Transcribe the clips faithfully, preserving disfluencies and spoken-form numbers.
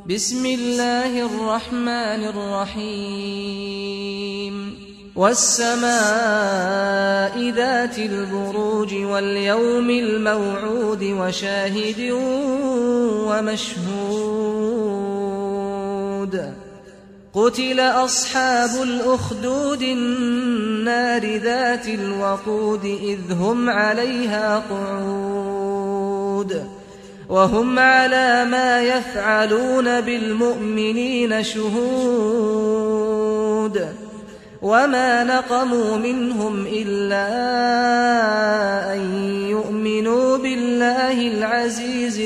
بسم الله الرحمن الرحيم والسماء ذات البروج واليوم الموعود وشاهد ومشهود قتل أصحاب الأخدود النار ذات الوقود إذ هم عليها قعود وهم على ما يفعلون بالمؤمنين شهود وما نقموا منهم إلا أن يؤمنوا بالله العزيز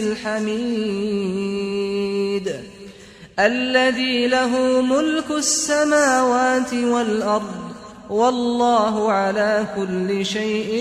الحميد الذي له ملك السماوات والأرض والله على كل شيء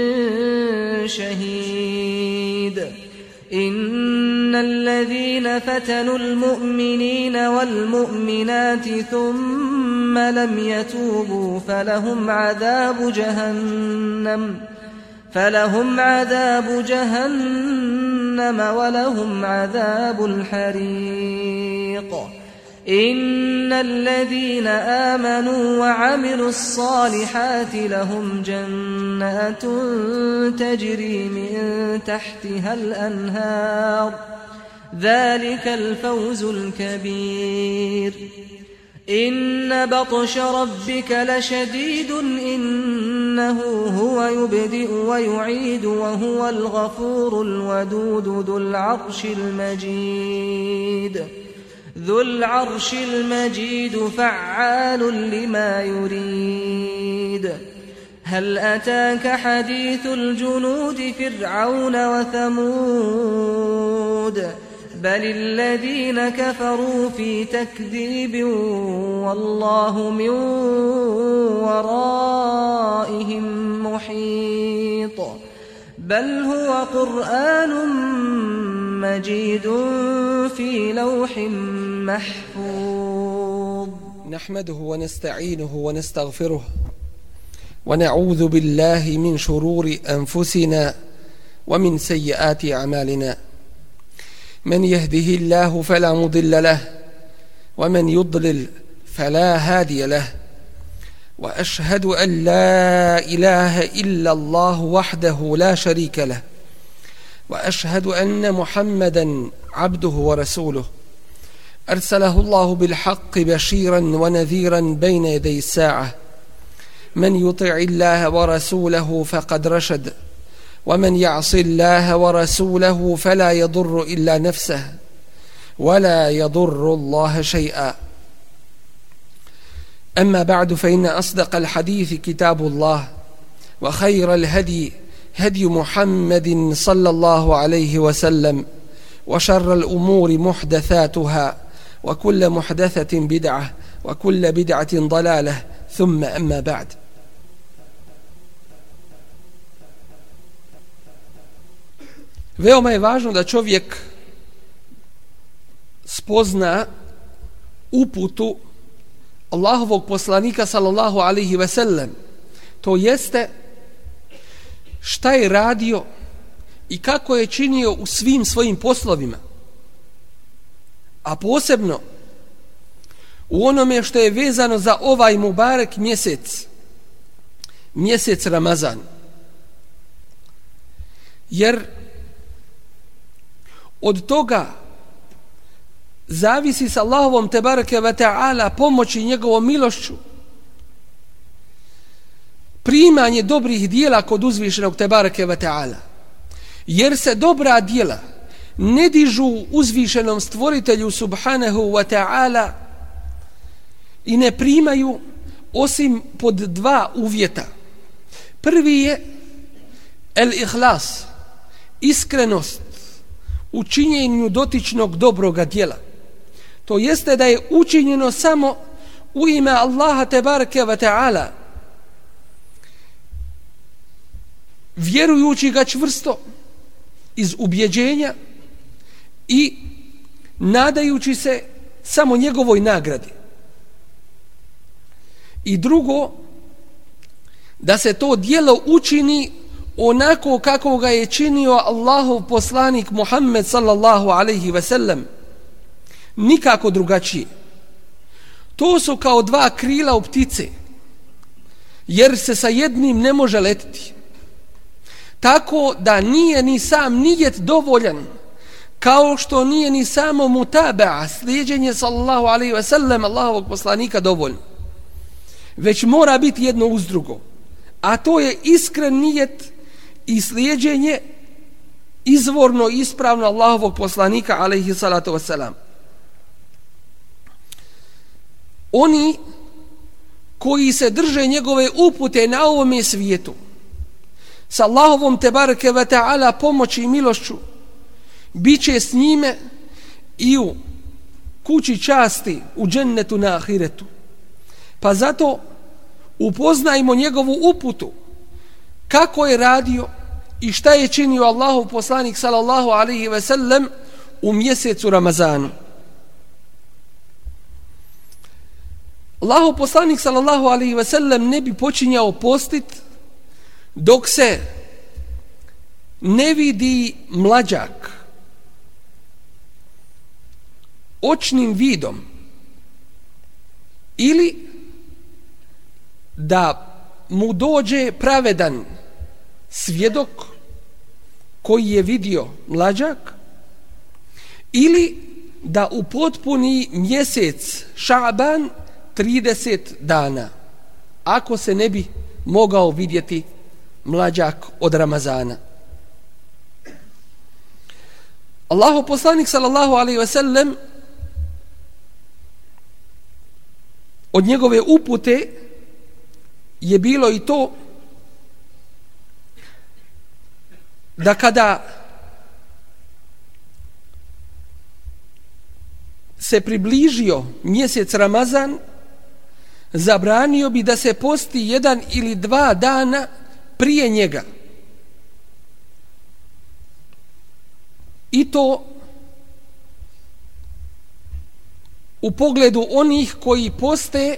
شهيد إن الذين فتنوا المؤمنين والمؤمنات ثم لم يتوبوا فلهم عذاب جهنم فلهم عذاب جهنم ولهم عذاب الحريق إن الذين آمنوا وعملوا الصالحات لهم جنات تجري من تحتها الأنهار ذلك الفوز الكبير إن بطش ربك لشديد إنه هو يبدئ ويعيد وهو الغفور الودود ذو العرش المجيد ذو العرش المجيد فعال لما يريد هل أتاك حديث الجنود فرعون وثمود بل الذين كفروا في تكذيب والله من ورائهم محيط بل هو قرآن مجيد في لوح محفوظ نحمده ونستعينه ونستغفره ونعوذ بالله من شرور أنفسنا ومن سيئات أعمالنا من يهده الله فلا مضل له ومن يضلل فلا هادي له وأشهد أن لا إله إلا الله وحده لا شريك له وأشهد أن محمدا عبده ورسوله أرسله الله بالحق بشيرا ونذيرا بين يدي الساعة من يطع الله ورسوله فقد رشد ومن يعص الله ورسوله فلا يضر إلا نفسه ولا يضر الله شيئا أما بعد فإن أصدق الحديث كتاب الله وخير الهدي هدي محمد صلى الله عليه وسلم وشر الأمور محدثاتها وكل محدثة بدعة وكل بدعة ضلالة ثم أما بعد. Veoma je važno da čovjek spozna uputu Allahovog poslanika sallallahu alaihi ve sellem, to jeste šta je radio i kako je činio u svim svojim poslovima, a posebno u onome što je vezano za ovaj mubarek mjesec, mjesec Ramazan. Jer od toga zavisi s Allahovom tebareke ve ta'ala pomoći njegovom milošću primanje dobrih dijela kod uzvišenog tebareke ve ta'ala, jer se dobra dijela ne dižu uzvišenom stvoritelju subhanahu wa ta'ala i ne primaju osim pod dva uvjeta. Prvi je el-ihlas, iskrenost u činjenju dotičnog dobroga djela. To jeste da je učinjeno samo u ime Allaha tebareke ve ta'ala, vjerujući ga čvrsto iz ubjeđenja i nadajući se samo njegovoj nagradi. I drugo, da se to djelo učini onako kako ga je činio Allahov poslanik Muhammed sallallahu alaihi ve sellem, nikako drugačije. To su kao dva krila u ptice, jer se sa jednim ne može letiti. Tako da nije ni sam nijet dovoljan, kao što nije ni samo mutaba'a, slijeđenje sallallahu alaihi ve sellem Allahovog poslanika dovoljno. Već mora biti jedno uz drugo. A to je iskren nijet i slijeđenje izvorno ispravno Allahovog poslanika alaihi salatu wasalam. Oni koji se drže njegove upute na ovome svijetu, sa Allahovom tebareke ve ta'ala pomoći i milošću, bit će s njime i u kući časti u džennetu na ahiretu. Pa zato upoznajmo njegovu uputu, kako je radio i šta je činio Allahov poslanik sallallahu alaihi ve sellem u mjesecu Ramazanu. Allahov poslanik sallallahu alaihi ve sellem ne bi počinjao postit dok se ne vidi mlađak očnim vidom ili da mu dođe pravedan svjedok koji je vidio mlađak, ili da upotpuni mjesec Šaban trideset dana, ako se ne bi mogao vidjeti mlađak od Ramazana. Allahov poslanik sallallahu alaihi ve sellem od njegove upute je bilo i to da kada se približio mjesec Ramazan, zabranio bi da se posti jedan ili dva dana prije njega. I to u pogledu onih koji poste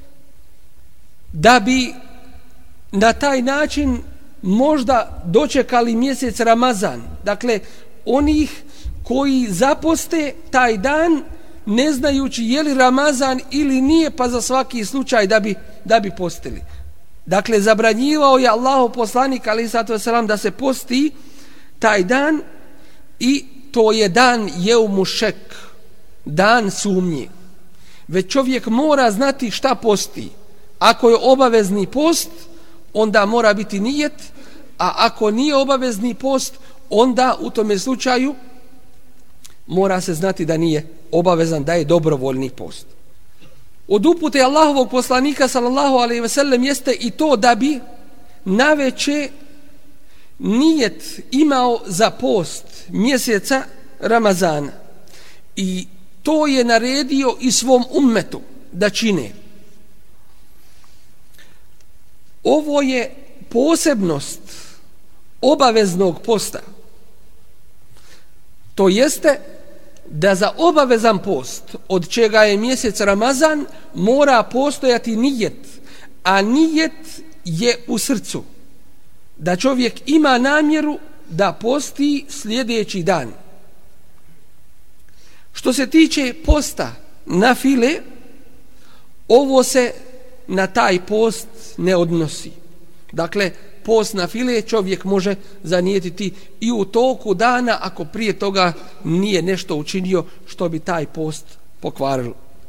da bi na taj način možda dočekali mjesec Ramazan. Dakle, onih koji zaposte taj dan ne znajući je li Ramazan ili nije, pa za svaki slučaj da bi, da bi postili. Dakle, zabranjivao je Allahov poslanik alejhi salatu vesselam da se posti taj dan, i to je dan jeumu šek, dan sumnje. Već čovjek mora znati šta posti. Ako je obavezni post, onda mora biti nijet, a ako nije obavezni post, onda u tome slučaju mora se znati da nije obavezan, da je dobrovoljni post. Od upute Allahovog poslanika sallallahu alejhi ve sellem jeste i to da bi naveče nijet imao za post mjeseca Ramazana, i to je naredio i svom ummetu da čine. Ovo je posebnost obaveznog posta. To jeste da za obavezan post, od čega je mjesec Ramazan, mora postojati nijet, a nijet je u srcu. Da čovjek ima namjeru da posti sljedeći dan. Što se tiče posta nafile, ovo se na taj post ne odnosi. Dakle, post nafile čovjek može zanijetiti i u toku dana, ako prije toga nije nešto učinio što bi taj post pokvarilo.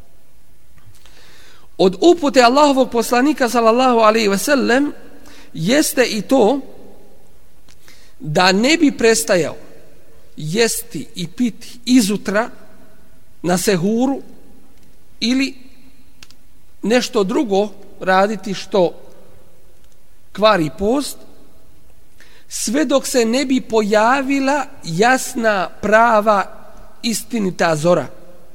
Od upute Allahovog poslanika sallallahu alejhi ve sellem jeste i to da ne bi prestajao jesti i piti izutra na sehuru ili nešto drugo raditi što kvari post, sve dok se ne bi pojavila jasna, prava, istinita zora.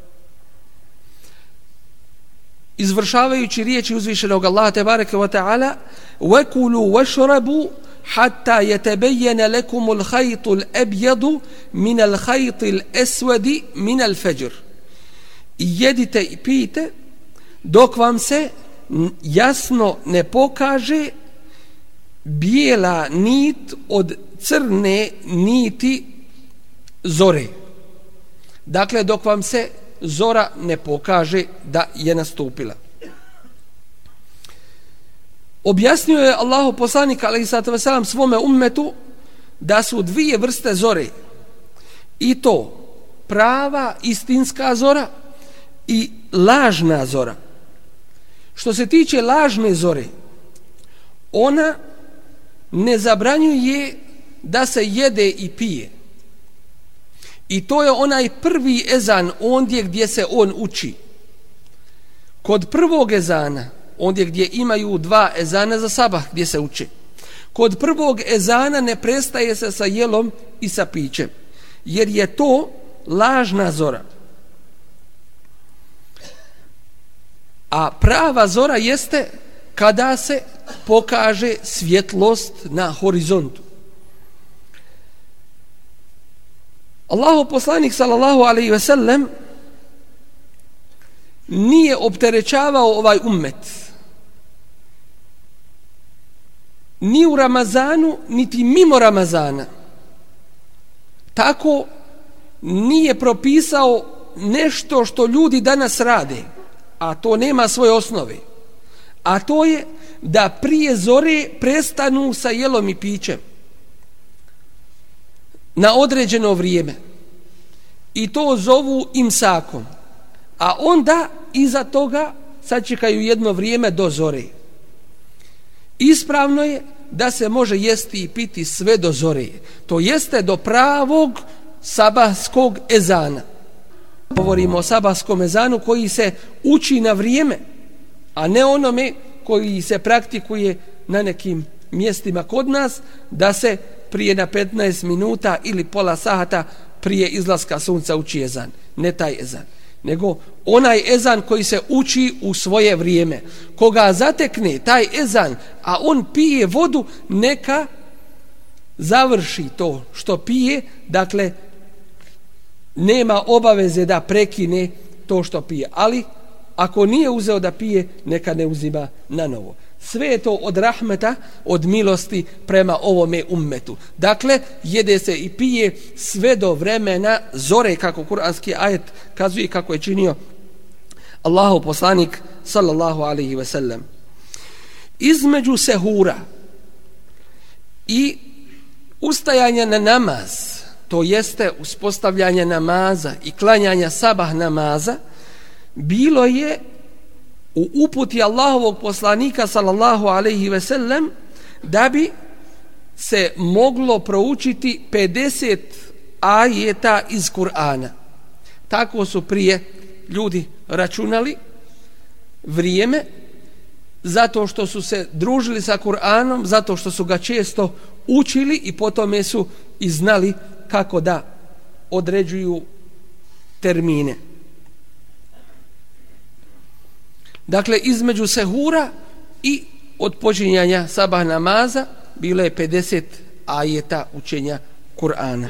Izvršavajući riječi uzvišenog Allaha tebareke ve taala: "Wakulu washrabu hatta yatabayyana lakum al-khayt al-abyad min al-khayt al-aswad min al-fajr." I jedite i pijte dok vam se jasno ne pokaže bijela nit od crne niti zore. Dakle, dok vam se zora ne pokaže da je nastupila. Objasnio je Allahov poslanik alejhiselatu vesselam svome ummetu da su dvije vrste zore, i to prava istinska zora i lažna zora. Što se tiče lažne zore, ona ne zabranjuje da se jede i pije. I to je onaj prvi ezan, ondje gdje se on uči. Kod prvog ezana, ondje gdje imaju dva ezana za sabah gdje se uče, kod prvog ezana ne prestaje se sa jelom i sa pićem, jer je to lažna zora. A prava zora jeste kada se pokaže svjetlost na horizontu. Allahov poslanik sallallahu alejhi ve sellem nije opterećavao ovaj ummet ni u Ramazanu, niti mimo Ramazana. Tako nije propisao nešto što ljudi danas rade, a to nema svoje osnove. A to je da prije zore prestanu sa jelom i pićem na određeno vrijeme. I to zovu imsakom. A onda iza toga sačekaju jedno vrijeme do zore. Ispravno je da se može jesti i piti sve do zore. To jeste do pravog sabahskog ezana. Govorimo o sabahskom ezanu koji se uči na vrijeme, a ne onome koji se praktikuje na nekim mjestima kod nas, da se prije na petnaest minuta ili pola sata prije izlaska sunca uči ezan. Ne taj ezan, nego onaj ezan koji se uči u svoje vrijeme. Koga zatekne taj ezan, a on pije vodu, neka završi to što pije, dakle nema obaveze da prekine to što pije. Ali ako nije uzeo da pije, neka ne uzima na novo. Sve je to od rahmeta, od milosti prema ovome ummetu. Dakle, jede se i pije sve do vremena zore, kako kuranski ajet kazuje, kako je činio Allahov poslanik sallallahu alejhi ve sellem. Između sehura i ustajanja na namaz, to jeste uspostavljanje namaza i klanjanja sabah namaza, bilo je u uputi Allahovog poslanika sallallahu alejhi ve sellem da bi se moglo proučiti pedeset ajeta iz Kur'ana. Tako su prije ljudi računali vrijeme, zato što su se družili sa Kur'anom, zato što su ga često učili i potom su i znali kako da određuju termine. Dakle, između sehura i odpočinjanja sabah namaza bilo je pedeset ajeta učenja Kur'ana.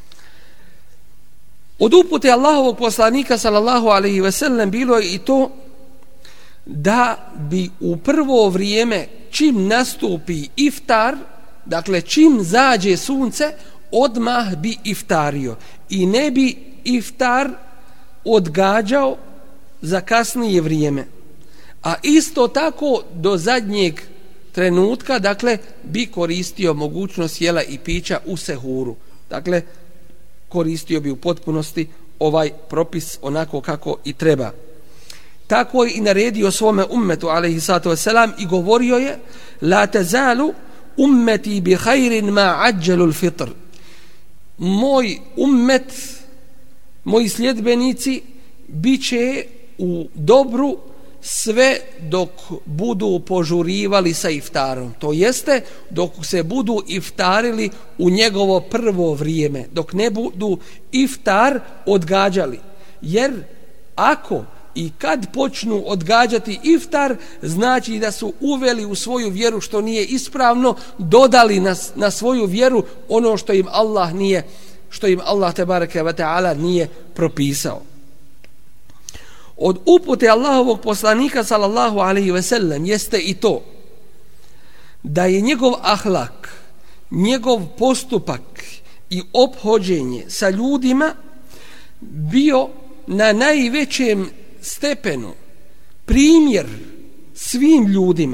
Od upute Allahovog poslanika sallallahu alejhi ve sellem bilo je i to da bi u prvo vrijeme, čim nastupi iftar, dakle čim zađe sunce, odmah bi iftario i ne bi iftar odgađao za kasnije vrijeme. A isto tako do zadnjeg trenutka, dakle, bi koristio mogućnost jela i pića u sehuru. Dakle, koristio bi u potpunosti ovaj propis onako kako i treba. Tako je i naredio svome ummetu, alejhi salatu vesselam, i govorio je: la tazalu ummeti bi khairin ma ajjalu al-fitr. Moj ummet, moji sljedbenici, bit će u dobru sve dok budu požurivali sa iftarom. To jeste, dok se budu iftarili u njegovo prvo vrijeme, dok ne budu iftar odgađali. Jer ako i kad počnu odgađati iftar, znači da su uveli u svoju vjeru što nije ispravno, dodali na, na svoju vjeru ono što im Allah nije, što im Allah tebareke ve taala nije propisao. Od upute Allahovog poslanika sallallahu alejhi ve sellem jeste i to da je njegov ahlak, njegov postupak i ophođenje sa ljudima bio na najvećem stepenu primjer svim ljudima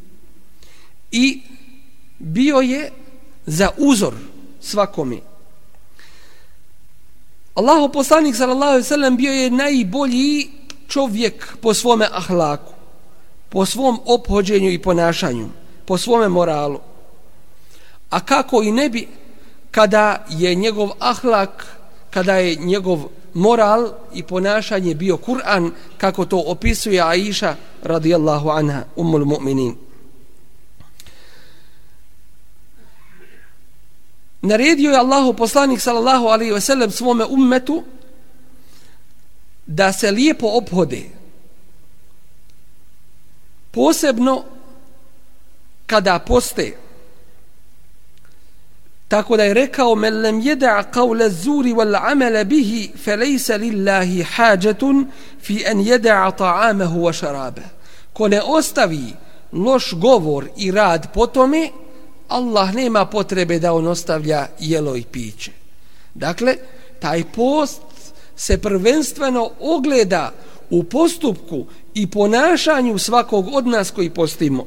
i bio je za uzor svakome. Allahov poslanik sallallahu alejhi ve sellem bio je najbolji čovjek po svome ahlaku, po svom ophođenju i ponašanju, po svome moralu. A kako i ne bi kada je njegov ahlak, kada je njegov moral i ponašanje bio Kur'an, kako to opisuje Aisha radijallahu anha, ummul mu'minin. Naredio je Allahu poslanik sallallahu alejhi ve sellem svome ummetu da se lijepo ophode, posebno kada poste. Tako da je rekao: men lem yeda' qawla az-zuri wal 'amala bihi falaysa lillahi hajatun fi an yeda' ta'amahu wa sharabahu. Ko ne ostavi loš govor i rad po tome, Allah nema potrebe da on ostavlja jelo i piće. Dakle, taj post se prvenstveno ogleda u postupku i ponašanju svakog od nas koji postimo.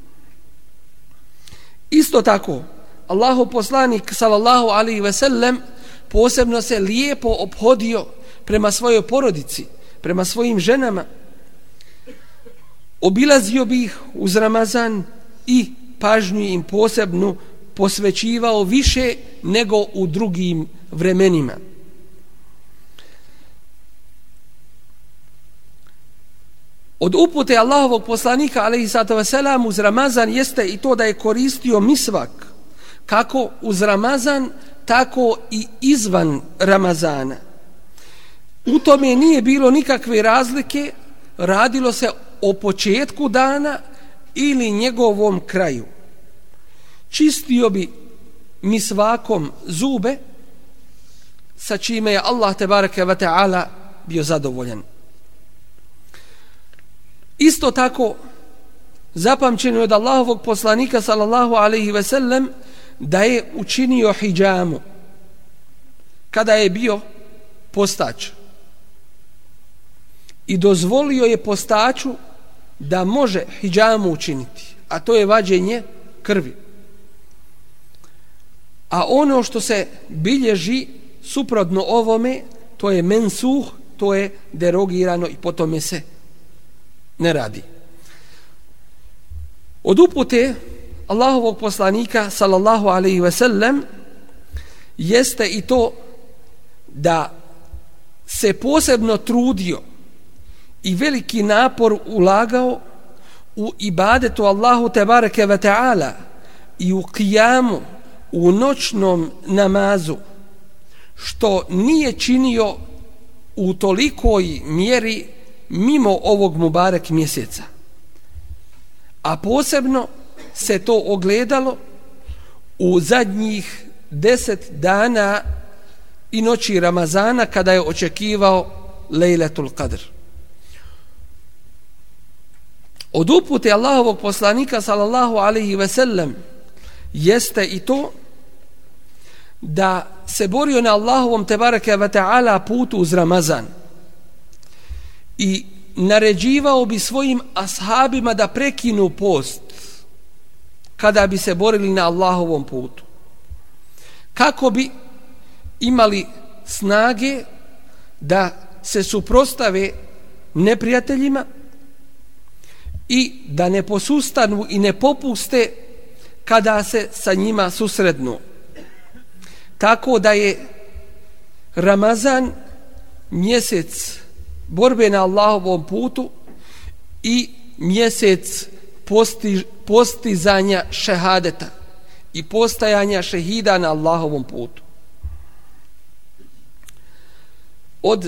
Isto tako, Allahov poslanik sallallahu alejhi ve sellem posebno se lijepo ophodio prema svojoj porodici, prema svojim ženama. Obilazio bi ih uz Ramazan i pažnju im posebnu posvećivao više nego u drugim vremenima. Od upute Allahovog poslanika alejhi salatu vesselam uz Ramazan jeste i to da je koristio misvak, kako uz Ramazan, tako i izvan Ramazana. U tome nije bilo nikakve razlike, radilo se o početku dana ili njegovom kraju. Čistio bi misvakom zube, sa čime je Allah tebareke ve taala bio zadovoljan. Isto tako zapamćeno je od Allahovog poslanika sallallahu alejhi ve sellem da je učinio hidžamu kada je bio postač i dozvolio je postaču da može hidžamu učiniti, a to je vađenje krvi. A ono što se bilježi suprotno ovome, to je mensuh, to je derogirano i po tome se ne radi. Od upute Allahovog poslanika sallallahu alejhi ve sellem jeste i to da se posebno trudio i veliki napor ulagao u ibadetu Allahu tebareke ve taala i u qiyamu, u noćnom namazu, što nije činio u tolikoj mjeri mimo ovog mubarek mjeseca. A posebno se to ogledalo u zadnjih deset dana i noći Ramazana, kada je očekivao Lejletul Qadr. Od upute Allahovog poslanika sallallahu alejhi ve sellem jeste i to da se borio na Allahovom tebareke ve taala putu uz Ramazan i naređivao bi svojim ashabima da prekinu post kada bi se borili na Allahovom putu, kako bi imali snage da se suprotstave neprijateljima i da ne posustanu i ne popuste kada se sa njima susretnu. Tako da je Ramazan mjesec borbe na Allahovom putu i mjesec posti, postizanja šehadeta i postajanja šehida na Allahovom putu. Od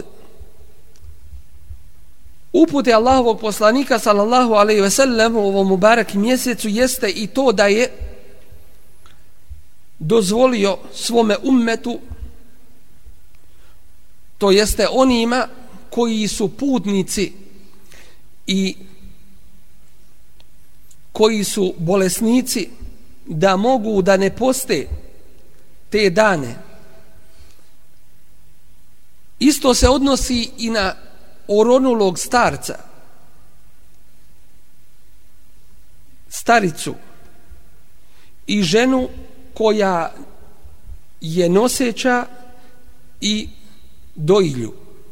upute Allahovog poslanika sallallahu alejhi ve sellem u ovom mubarak mjesecu jeste i to da je dozvolio svome ummetu, to jeste onima koji su putnici i koji su bolesnici, da mogu da ne poste te dane, Isto se odnosi i na oronulog starca, staricu i ženu koja je noseća i dojilju.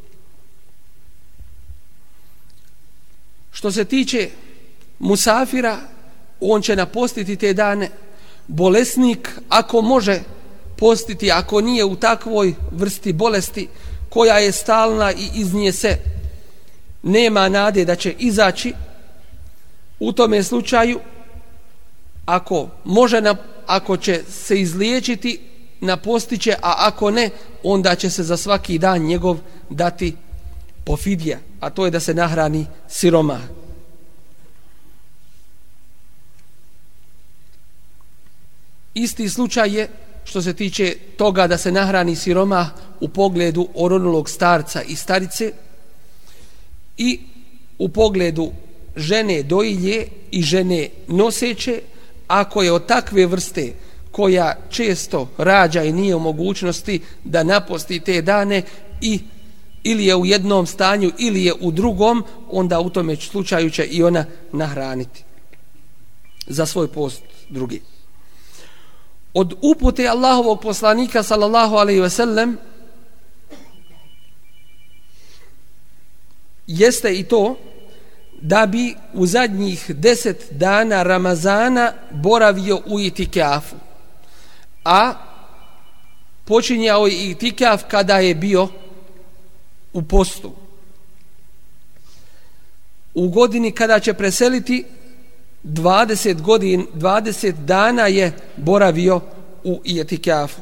Što se tiče musafira, on će napostiti te dane. Bolesnik, ako može postiti, ako nije u takvoj vrsti bolesti koja je stalna i iz nje se nema nade da će izaći, u tome slučaju, ako može, ako će se izliječiti, napostiće, a ako ne, onda će se za svaki dan njegov dati pofidija, a to je da se nahrani siromah. Isti slučaj je što se tiče toga da se nahrani siromah u pogledu oronulog starca i starice i u pogledu žene dojilje i žene noseće, ako je od takve vrste koja često rađa i nije u mogućnosti da naposti te dane i ili je u jednom stanju ili je u drugom, onda u tome slučaju će i ona nahraniti za svoj post drugi. Od upute Allahovog poslanika sallallahu alejhi ve sellem jeste i to da bi u zadnjih deset dana Ramazana boravio u itikafu, a počinjao je itikaf kada je bio u postu. U godini kada će preseliti dvadeset godin, dvadeset dana je boravio u itikafu.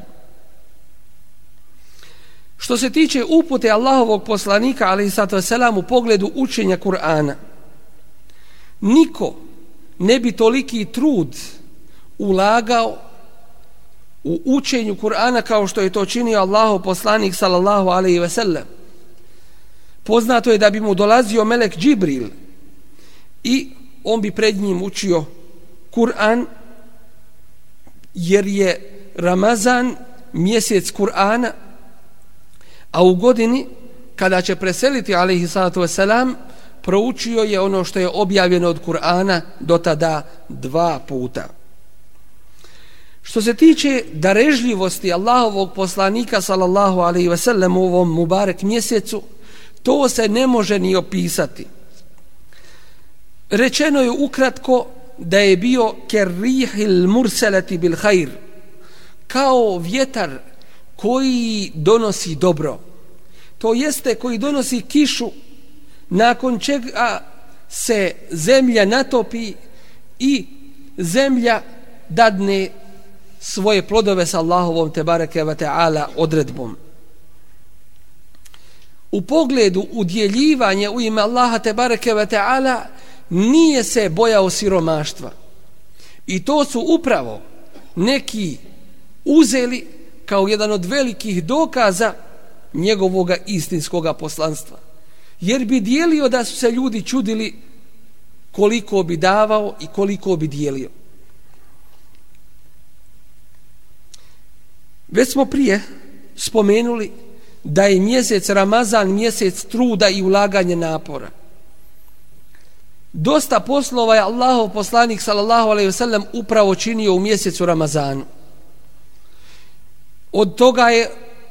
Što se tiče upute Allahovog poslanika alejhiselatu vesselam u pogledu učenja Kur'ana, niko ne bi toliki trud ulagao u učenju Kur'ana kao što je to činio Allahov poslanik sallallahu alejhi ve sellem. Poznato je da bi mu dolazio melek Džibril i on bi pred njim učio Kur'an, jer je Ramazan mjesec Kur'ana, a u godini kada će preseliti alejhi salatu vesselam proučio je ono što je objavljeno od Kur'ana do tada dva puta. Što se tiče darežljivosti Allahovog poslanika sallallahu alejhi ve sellem u ovom mubarek mjesecu, to se ne može ni opisati. Rečeno je ukratko da je bio kerrihil murselati bil khair, kao vjetar koji donosi dobro, to jeste koji donosi kišu, nakon čega se zemlja natopi i zemlja dadne svoje plodove sa Allahovom tebareke ve taala odredbom. U pogledu udjeljivanja u ime Allaha tebareke ve taala nije se bojao siromaštva, i to su upravo neki uzeli kao jedan od velikih dokaza njegovoga istinskoga poslanstva, jer bi dijelio da su se ljudi čudili koliko bi davao i koliko bi dijelio. Već smo prije spomenuli da je mjesec Ramazan mjesec truda i ulaganja napora. Dosta poslova je Allahov poslanik sallallahu alejhi ve sellem upravo činio u mjesecu Ramazanu. Od toga je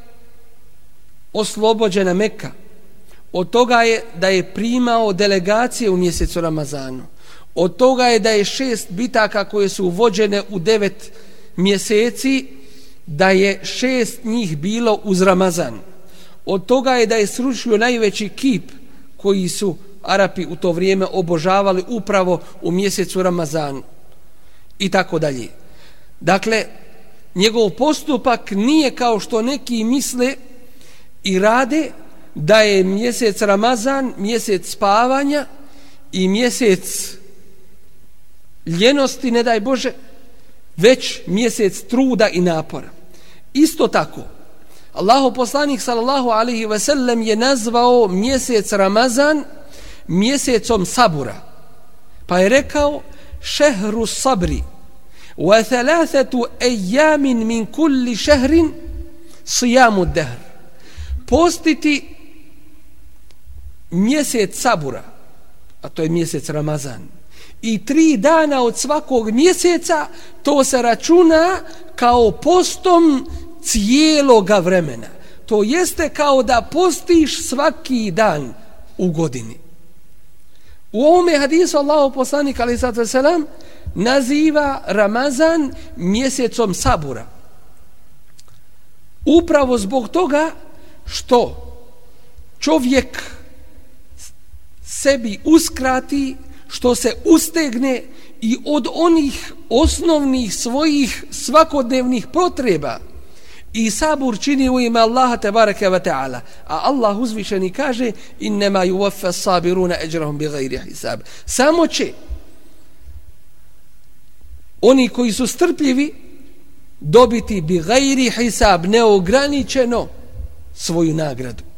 oslobođena Mekka, od toga je da je primao delegacije u mjesecu Ramazanu, od toga je da je šest bitaka koje su vođene u devet mjeseci, da je šest njih bilo uz Ramazan, od toga je da je srušio najveći kip koji su Arapi u to vrijeme obožavali upravo u mjesecu Ramazanu i tako dalje. Dakle, njegov postupak nije kao što neki misle i rade da je mjesec Ramazan mjesec spavanja i mjesec ljenosti, ne daj Bože, već mjesec truda i napora. Isto tako, Allahov poslanik sallallahu alejhi ve sellem je nazvao mjesec Ramazan mjesecom sabura, pa je rekao šehru sabri wa thalathatu ayyamin min kulli shahrin siyamu dahr, postiti mjesec sabura, a to je mjesec Ramazan, i tri dana od svakog mjeseca, to se računa kao postom cijeloga vremena. To jeste kao da postiš svaki dan u godini. U ovome hadisu Allahov poslanik alejhi salatu vesselam naziva Ramazan mjesecom sabura. Upravo zbog toga što čovjek sebi uskrati, što se ustegne i od onih osnovnih svojih svakodnevnih potreba i sabur čini u ime Allaha tebareke ve taala. A Allah uzvišeni kaže: innema yuwaffa sabiruna ajrahum bighayri hisab. Samo će oni koji su strpljivi dobiti bighayri hisab, neograničeno, svoju nagradu.